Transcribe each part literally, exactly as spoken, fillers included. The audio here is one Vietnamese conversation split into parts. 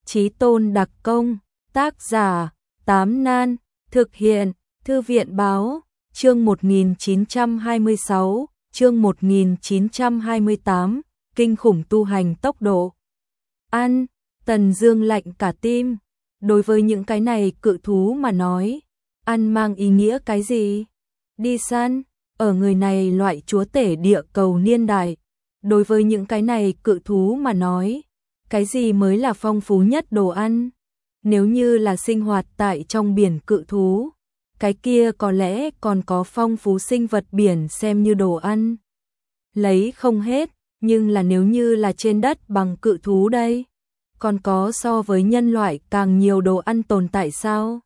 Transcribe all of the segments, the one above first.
Chí Tôn đặc công, tác giả, Tám Nan, thực hiện, Thư viện báo, chương một nghìn chín trăm hai mươi sáu, chương một nghìn chín trăm hai mươi tám, kinh khủng tu hành tốc độ. Ăn, Tần Dương lạnh cả tim, đối với những cái này cự thú mà nói, ăn mang ý nghĩa cái gì? Đi săn, ở người này loại chúa tể địa cầu niên đại, đối với những cái này cự thú mà nói, cái gì mới là phong phú nhất đồ ăn? Nếu như là sinh hoạt tại trong biển cự thú, cái kia có lẽ còn có phong phú sinh vật biển xem như đồ ăn. Lấy không hết, nhưng là nếu như là trên đất bằng cự thú đây, còn có so với nhân loại càng nhiều đồ ăn tồn tại sao?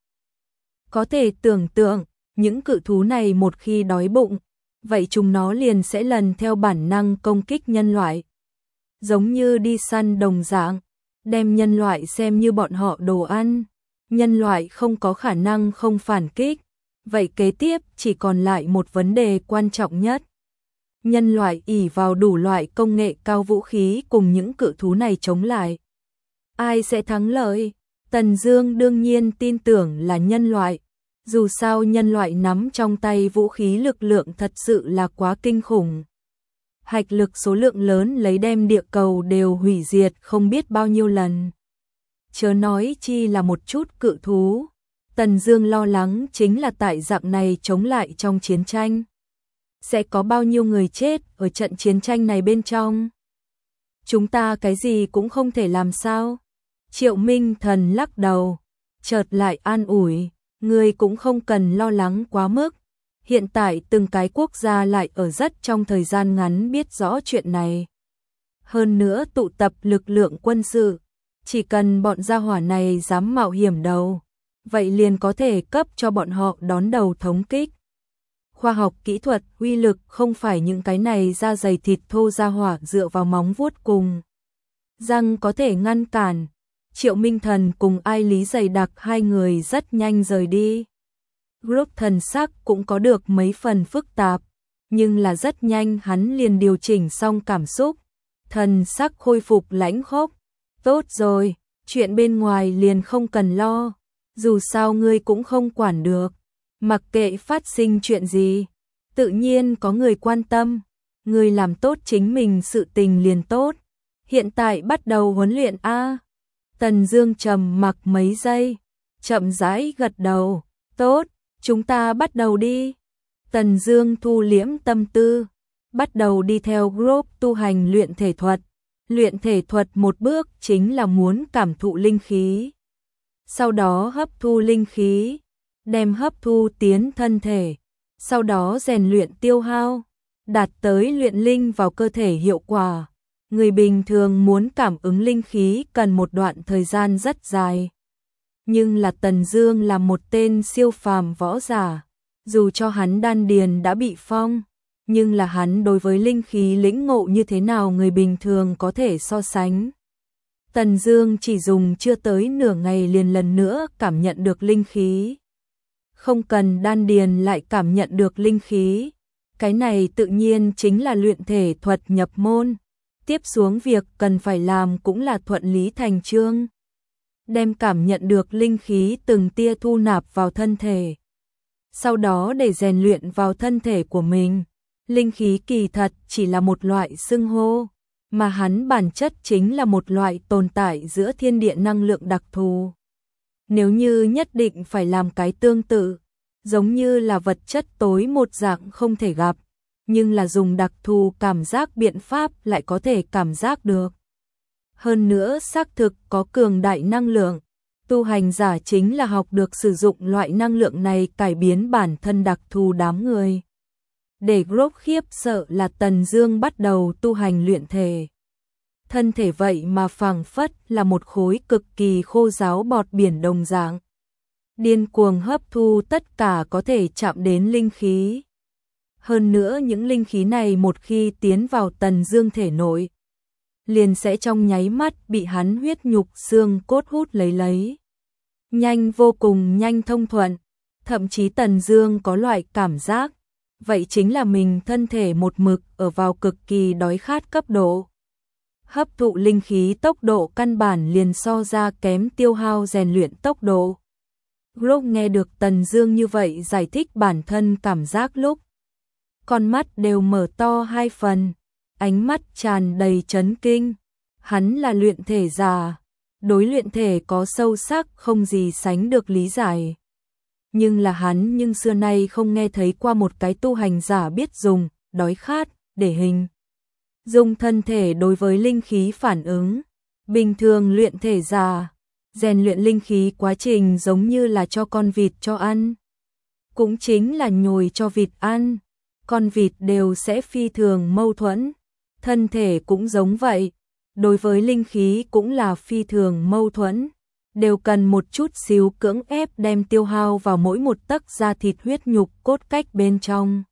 Có thể tưởng tượng, những cự thú này một khi đói bụng, vậy chúng nó liền sẽ lần theo bản năng công kích nhân loại. Giống như đi săn đồng dạng, đem nhân loại xem như bọn họ đồ ăn, nhân loại không có khả năng không phản kích. Vậy kế tiếp chỉ còn lại một vấn đề quan trọng nhất. Nhân loại ỷ vào đủ loại công nghệ cao vũ khí cùng những cự thú này chống lại. Ai sẽ thắng lợi? Tần Dương đương nhiên tin tưởng là nhân loại. Dù sao nhân loại nắm trong tay vũ khí lực lượng thật sự là quá kinh khủng. Hạch lực số lượng lớn lấy đem địa cầu đều hủy diệt không biết bao nhiêu lần. Chớ nói chi là một chút cự thú. Tần Dương lo lắng chính là tại dạng này chống lại trong chiến tranh. Sẽ có bao nhiêu người chết ở trận chiến tranh này bên trong? Chúng ta cái gì cũng không thể làm sao? Triệu Minh Thần lắc đầu, chợt lại an ủi, ngươi cũng không cần lo lắng quá mức. Hiện tại từng cái quốc gia lại ở rất trong thời gian ngắn biết rõ chuyện này. Hơn nữa tụ tập lực lượng quân sự, chỉ cần bọn gia hỏa này dám mạo hiểm đầu, vậy liền có thể cấp cho bọn họ đón đầu thống kích. Khoa học kỹ thuật uy lực không phải những cái này da dày thịt thô gia hỏa dựa vào móng vuốt cùng răng có thể ngăn cản. Triệu Minh Thần cùng Ai Lý dày đặc hai người rất nhanh rời đi. Group thần sắc cũng có được mấy phần phức tạp, nhưng là rất nhanh hắn liền điều chỉnh xong cảm xúc, thần sắc khôi phục lãnh khốc. Tốt rồi, chuyện bên ngoài liền không cần lo, dù sao ngươi cũng không quản được, mặc kệ phát sinh chuyện gì, tự nhiên có người quan tâm, ngươi làm tốt chính mình sự tình liền tốt. Hiện tại bắt đầu huấn luyện a. Tần Dương trầm mặc mấy giây, chậm rãi gật đầu, tốt, chúng ta bắt đầu đi. Tần Dương thu liễm tâm tư, bắt đầu đi theo group tu hành luyện thể thuật. Luyện thể thuật một bước chính là muốn cảm thụ linh khí, sau đó hấp thu linh khí, đem hấp thu tiến thân thể, sau đó rèn luyện tiêu hao, đạt tới luyện linh vào cơ thể hiệu quả. Người bình thường muốn cảm ứng linh khí cần một đoạn thời gian rất dài. Nhưng là Tần Dương là một tên siêu phàm võ giả, dù cho hắn đan điền đã bị phong, nhưng là hắn đối với linh khí lĩnh ngộ như thế nào người bình thường có thể so sánh. Tần Dương chỉ dùng chưa tới nửa ngày liền lần nữa cảm nhận được linh khí. Không cần đan điền lại cảm nhận được linh khí. Cái này tự nhiên chính là luyện thể thuật nhập môn. Tiếp xuống việc cần phải làm cũng là thuận lý thành chương. Đem cảm nhận được linh khí từng tia thu nạp vào thân thể. Sau đó để rèn luyện vào thân thể của mình. Linh khí kỳ thật chỉ là một loại xưng hô, mà hắn bản chất chính là một loại tồn tại giữa thiên địa năng lượng đặc thù. Nếu như nhất định phải làm cái tương tự, giống như là vật chất tối một dạng không thể gặp, nhưng là dùng đặc thù cảm giác biện pháp lại có thể cảm giác được. Hơn nữa xác thực có cường đại năng lượng, tu hành giả chính là học được sử dụng loại năng lượng này cải biến bản thân đặc thù đám người. Để group khiếp sợ là Tần Dương bắt đầu tu hành luyện thể. Thân thể vậy mà phảng phất là một khối cực kỳ khô ráo bọt biển đồng dạng. Điên cuồng hấp thu tất cả có thể chạm đến linh khí. Hơn nữa những linh khí này một khi tiến vào Tần Dương thể nội, liền sẽ trong nháy mắt bị hắn huyết nhục xương cốt hút lấy lấy. Nhanh vô cùng nhanh thông thuận, thậm chí Tần Dương có loại cảm giác, vậy chính là mình thân thể một mực ở vào cực kỳ đói khát cấp độ. hấp thụ linh khí tốc độ căn bản liền so ra kém tiêu hao rèn luyện tốc độ. Lúc nghe được Tần Dương như vậy giải thích bản thân cảm giác lúc, con mắt đều mở to hai phần, ánh mắt tràn đầy chấn kinh. Hắn là luyện thể giả, đối luyện thể có sâu sắc không gì sánh được lý giải. Nhưng là hắn nhưng xưa nay không nghe thấy qua một cái tu hành giả biết dùng đói khát để hình dung thân thể đối với linh khí phản ứng. Bình thường luyện thể giả rèn luyện linh khí quá trình giống như là cho con vịt cho ăn, cũng chính là nhồi cho vịt ăn. Con vịt đều sẽ phi thường mâu thuẫn, thân thể cũng giống vậy, đối với linh khí cũng là phi thường mâu thuẫn, đều cần một chút xíu cưỡng ép đem tiêu hao vào mỗi một tấc da thịt huyết nhục cốt cách bên trong.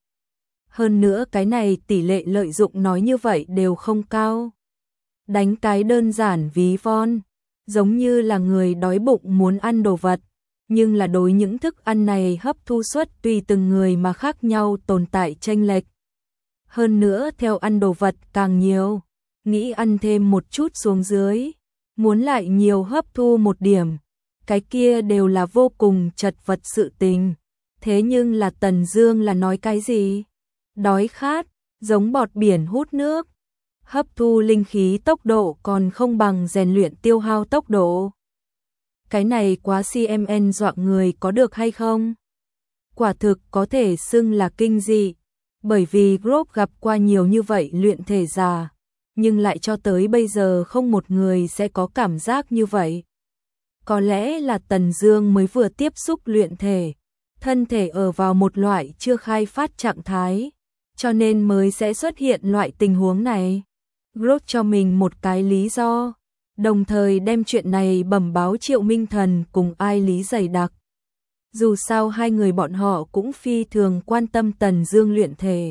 Hơn nữa cái này tỷ lệ lợi dụng nói như vậy đều không cao. Đánh cái đơn giản ví von, giống như là người đói bụng muốn ăn đồ vật, nhưng là đối những thức ăn này hấp thu suất tùy từng người mà khác nhau tồn tại chênh lệch. Hơn nữa theo ăn đồ vật càng nhiều, nghĩ ăn thêm một chút xuống dưới, muốn lại nhiều hấp thu một điểm, cái kia đều là vô cùng chật vật sự tình. Thế nhưng là Tần Dương là nói cái gì? Đói khát, giống bọt biển hút nước. Hấp thu linh khí tốc độ còn không bằng rèn luyện tiêu hao tốc độ. Cái này quá xê em en dọa người có được hay không? Quả thực có thể xưng là kinh dị, bởi vì group gặp qua nhiều như vậy luyện thể giả, nhưng lại cho tới bây giờ không một người sẽ có cảm giác như vậy. Có lẽ là Tần Dương mới vừa tiếp xúc luyện thể, thân thể ở vào một loại chưa khai phát trạng thái, cho nên mới sẽ xuất hiện loại tình huống này. Group cho mình một cái lý do, đồng thời đem chuyện này bẩm báo Triệu Minh Thần cùng Ai Lý dày đặc. Dù sao hai người bọn họ cũng phi thường quan tâm Tần Dương luyện thể.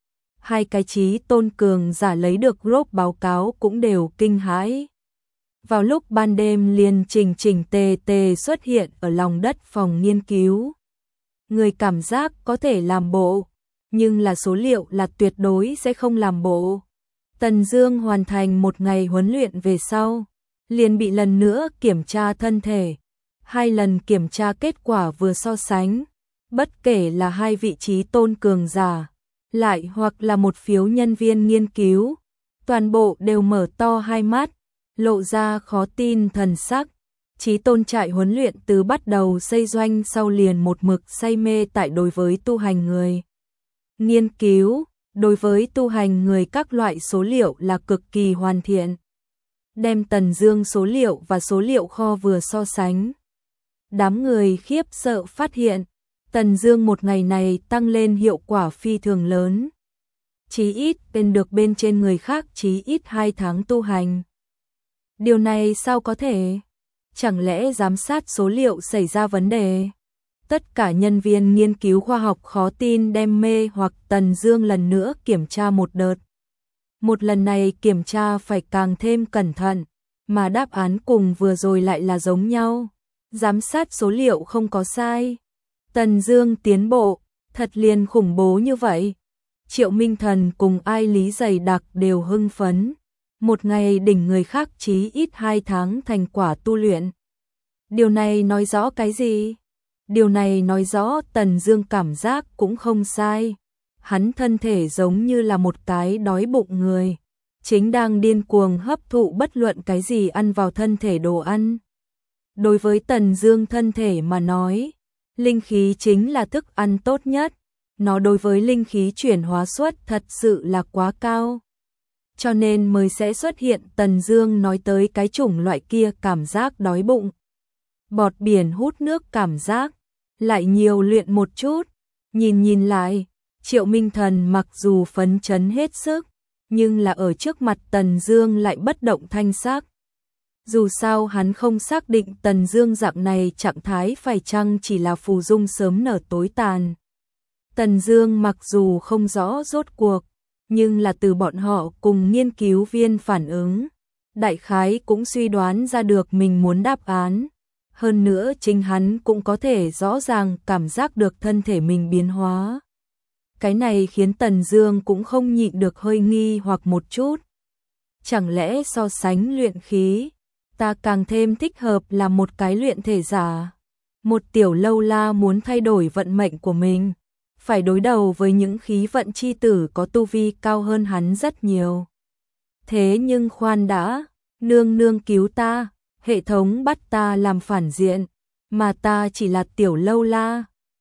Hai cái chí tôn cường giả lấy được group báo cáo cũng đều kinh hãi. Vào lúc ban đêm liền chỉnh chỉnh tề tề xuất hiện ở lòng đất phòng nghiên cứu. Người cảm giác có thể làm bộ, nhưng là số liệu là tuyệt đối sẽ không làm bộ. Tần Dương hoàn thành một ngày huấn luyện về sau, liền bị lần nữa kiểm tra thân thể. Hai lần kiểm tra kết quả vừa so sánh, bất kể là hai vị trí tôn cường giả, lại hoặc là một phiếu nhân viên nghiên cứu, toàn bộ đều mở to hai mắt, lộ ra khó tin thần sắc. Chí tôn trại huấn luyện từ bắt đầu xây doanh sau liền một mực say mê tại đối với tu hành người. Nghiên cứu, đối với tu hành người các loại số liệu là cực kỳ hoàn thiện. Đem Tần Dương số liệu và số liệu kho vừa so sánh. Đám người khiếp sợ phát hiện, Tần Dương một ngày này tăng lên hiệu quả phi thường lớn. Chí ít bên được bên trên người khác chí ít hai tháng tu hành. Điều này sao có thể? Chẳng lẽ giám sát số liệu xảy ra vấn đề? Tất cả nhân viên nghiên cứu khoa học khó tin đem mê hoặc Tần Dương lần nữa kiểm tra một đợt. Một lần này kiểm tra phải càng thêm cẩn thận, mà đáp án cùng vừa rồi lại là giống nhau. Giám sát số liệu không có sai. Tần Dương tiến bộ, thật liền khủng bố như vậy. Triệu Minh Thần cùng Ai Lý dày đặc đều hưng phấn. Một ngày đỉnh người khác chí ít hai tháng thành quả tu luyện. Điều này nói rõ cái gì? Điều này nói rõ Tần Dương cảm giác cũng không sai. Hắn thân thể giống như là một cái đói bụng người, chính đang điên cuồng hấp thụ bất luận cái gì ăn vào thân thể đồ ăn. Đối với Tần Dương thân thể mà nói, linh khí chính là thức ăn tốt nhất. Nó đối với linh khí chuyển hóa suất thật sự là quá cao. Cho nên mới sẽ xuất hiện Tần Dương nói tới cái chủng loại kia cảm giác đói bụng. Bọt biển hút nước cảm giác, lại nhiều luyện một chút. Nhìn nhìn lại, Triệu Minh Thần mặc dù phấn chấn hết sức, nhưng là ở trước mặt Tần Dương lại bất động thanh sắc. Dù sao hắn không xác định Tần Dương dạng này trạng thái phải chăng chỉ là phù dung sớm nở tối tàn. Tần Dương mặc dù không rõ rốt cuộc, nhưng là từ bọn họ cùng nghiên cứu viên phản ứng, đại khái cũng suy đoán ra được mình muốn đáp án. Hơn nữa chính hắn cũng có thể rõ ràng cảm giác được thân thể mình biến hóa. Cái này khiến Tần Dương cũng không nhịn được hơi nghi hoặc một chút. chẳng lẽ so sánh luyện khí, ta càng thêm thích hợp là một cái luyện thể giả. Một tiểu lâu la muốn thay đổi vận mệnh của mình, phải đối đầu với những khí vận chi tử có tu vi cao hơn hắn rất nhiều. Thế nhưng khoan đã, nương nương cứu ta, hệ thống bắt ta làm phản diện, mà ta chỉ là tiểu lâu la,